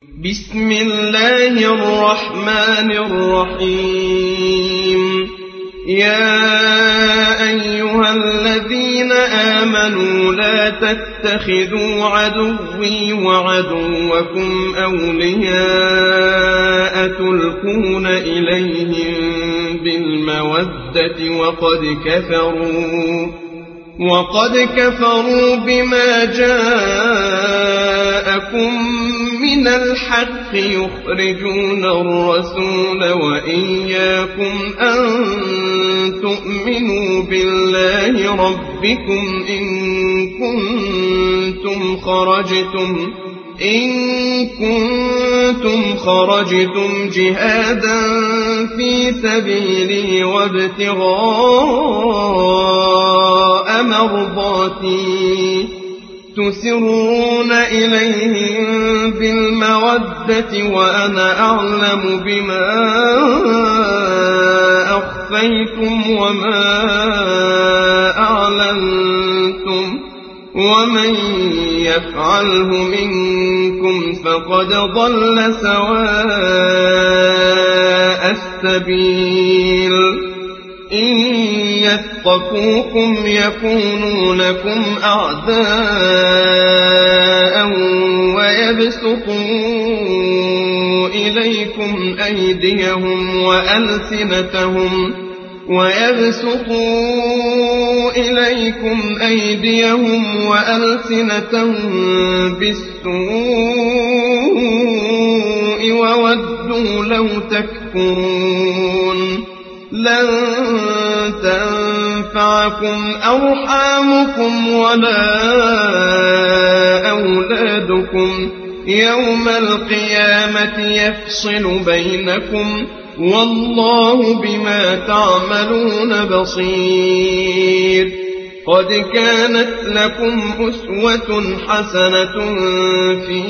بسم الله الرحمن الرحيم. يا أيها الذين آمنوا لا تتخذوا عدوي وعدوكم أولياء تلقون إليهم بالمودة وقد كفروا بما جاءكم من الحق يخرجون الرسول وإياكم أن تؤمنوا بالله ربكم إن كنتم خرجتم جهادا في سبيلي وابتغاء مرضاتي تسرون إليهم بالمودة وأنا أعلم بما أخفيتم وما أعلنتم ومن يفعله منكم فقد ضل سواء السبيل. إن يثقفوكم يكونوا لكم أعداء ويبسطوا إليكم أيديهم وألسنتهم بالسوء وودوا لو تكفرون. لن تنفعكم أرحامكم ولا أولادكم يوم القيامة يفصل بينكم والله بما تعملون بصير. قد كانت لكم أسوة حسنة في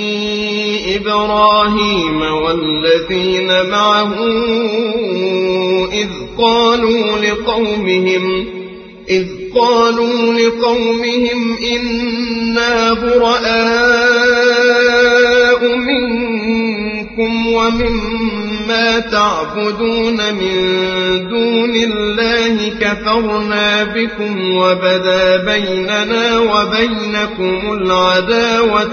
إبراهيم والذين معه إذ قالوا لقومهم إنا براء منكم ومما تعبدون من دون الله كفرنا بكم وبدا بيننا وبينكم العداوة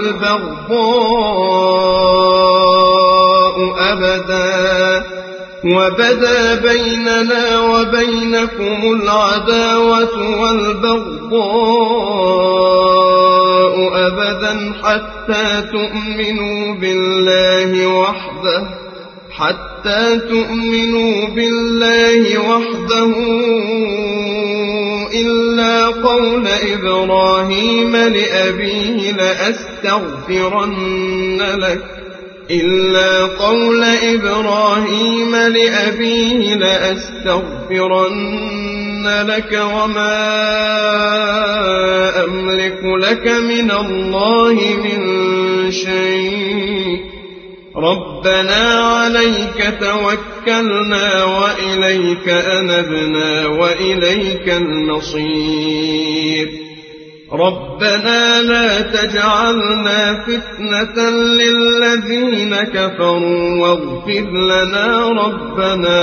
والبغضاء أبدا حتى تؤمنوا بالله وحده إلا قول إبراهيم لأبيه لأستغفرن لك وما أملك لك من الله من شيء. ربنا عليك توكلنا وإليك أنبنا وإليك المصير. ربنا لا تجعلنا فتنة للذين كفروا واغفر لنا ربنا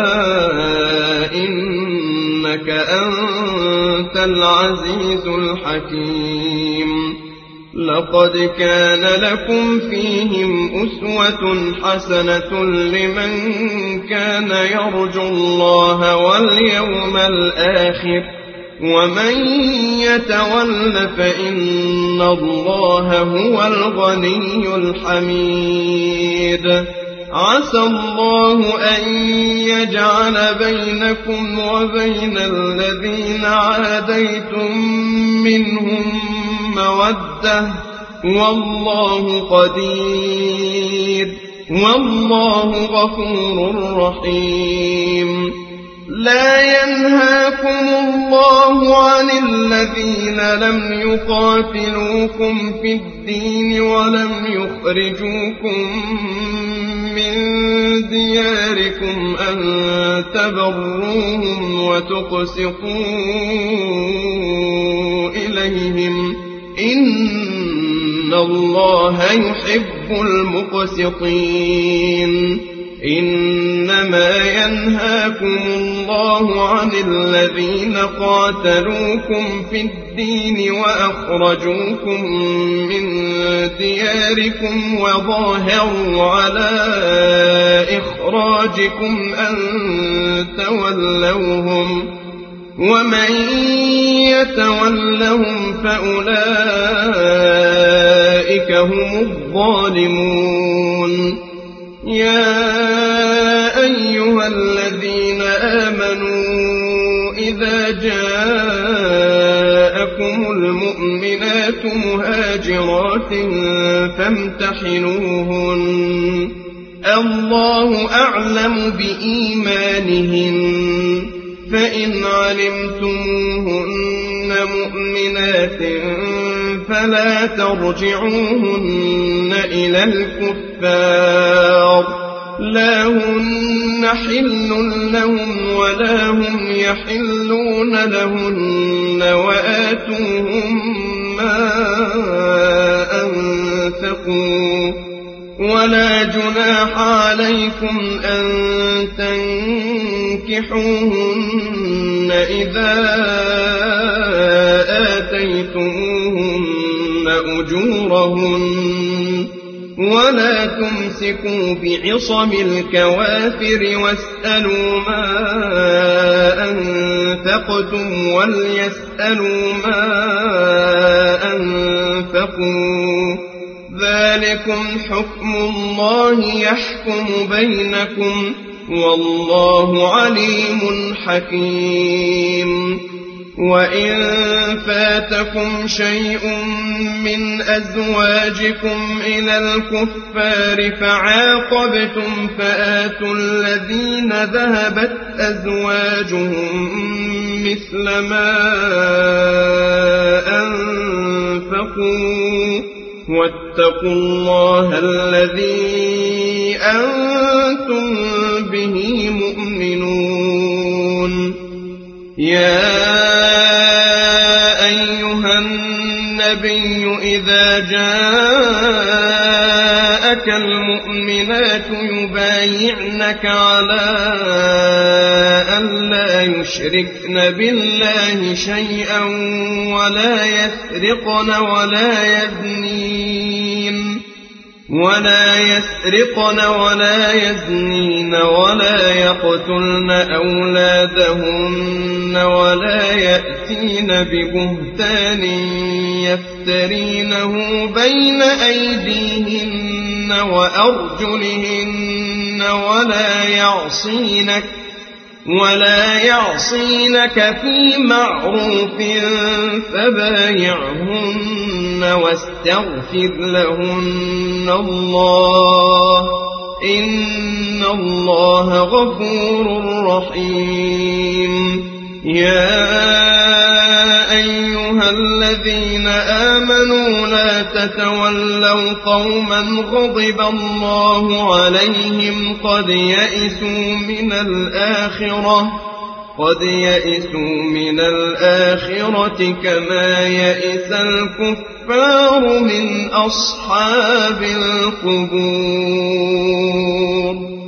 إنك أنت العزيز الحكيم. لقد كان لكم فيهم أسوة حسنة لمن كان يرجو الله واليوم الآخر ومن يتول فإن الله هو الغني الحميد. عسى الله أن يجعل بينكم وبين الذين عاديتم منهم مودة والله قدير والله غفور رحيم. لا ينهاكم الله عن الذين لم يقاتلوكم في الدين ولم يخرجوكم من دياركم أن تبروهم وتقسطوا إليهم إن الله يحب المقسطين إنما ينهاكم الله عن الذين قاتلوكم في الدين وأخرجوكم من دياركم وظاهروا على إخراجكم أن تولوهم ومن يتولهم فأولئك هم الظالمون يا أيها الذين آمنوا إذا جاءكم المؤمنات مهاجرات فامتحنوهن الله أعلم بإيمانهن فإن علمتموهن مؤمنات فلا ترجعوهن إلى الكفار لا هن حل لهم ولا هم يحلون لهن وآتوهم ما أنفقوا ولا جناح عليكم أن تنكحوهن إذا آتيتموهن أجورهن ولا تمسكوا بعصم الكوافر واسألوا ما أنفقتم وليسألوا ما أنفقوا ذلكم حكم الله يحكم بينكم والله عليم حكيم وإن فاتكم شيء من أزواجكم إلى الكفار فعاقبتم فآتوا الذين ذهبت أزواجهم مثل ما أنفقوا واتقوا الله الذي أنتم به مؤمنون يا أيها النبي إذا جاءك المؤمنات يبايعنك على أن لا يشركن بالله شيئا ولا يسرقن ولا يزنين ولا يقتلن أولادهن ولا يأتين ببهتان يفترينه بين أيديهن وأرجلهن ولا يعصينك في معروف فبايعهن واستغفر لهن الله إن الله غفور رحيم يا أيها الذين آمنوا لا تتولوا قوما غضب الله عليهم قد يئسوا من الآخرة كما يئس الكفار من أصحاب القبور